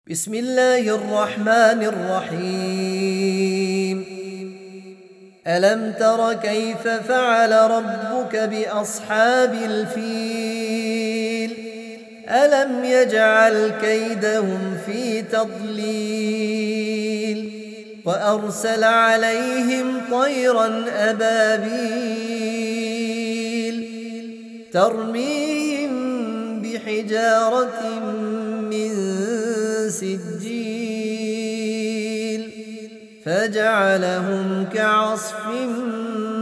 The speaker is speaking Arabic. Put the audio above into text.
بسم الله الرحمن الرحيم. ألم تر كيف فعل ربك بأصحاب الفيل؟ ألم يجعل كيدهم في تضليل وأرسل عليهم طيرا أبابيل ترميهم بحجارة من سجيل فجعلهم كعصف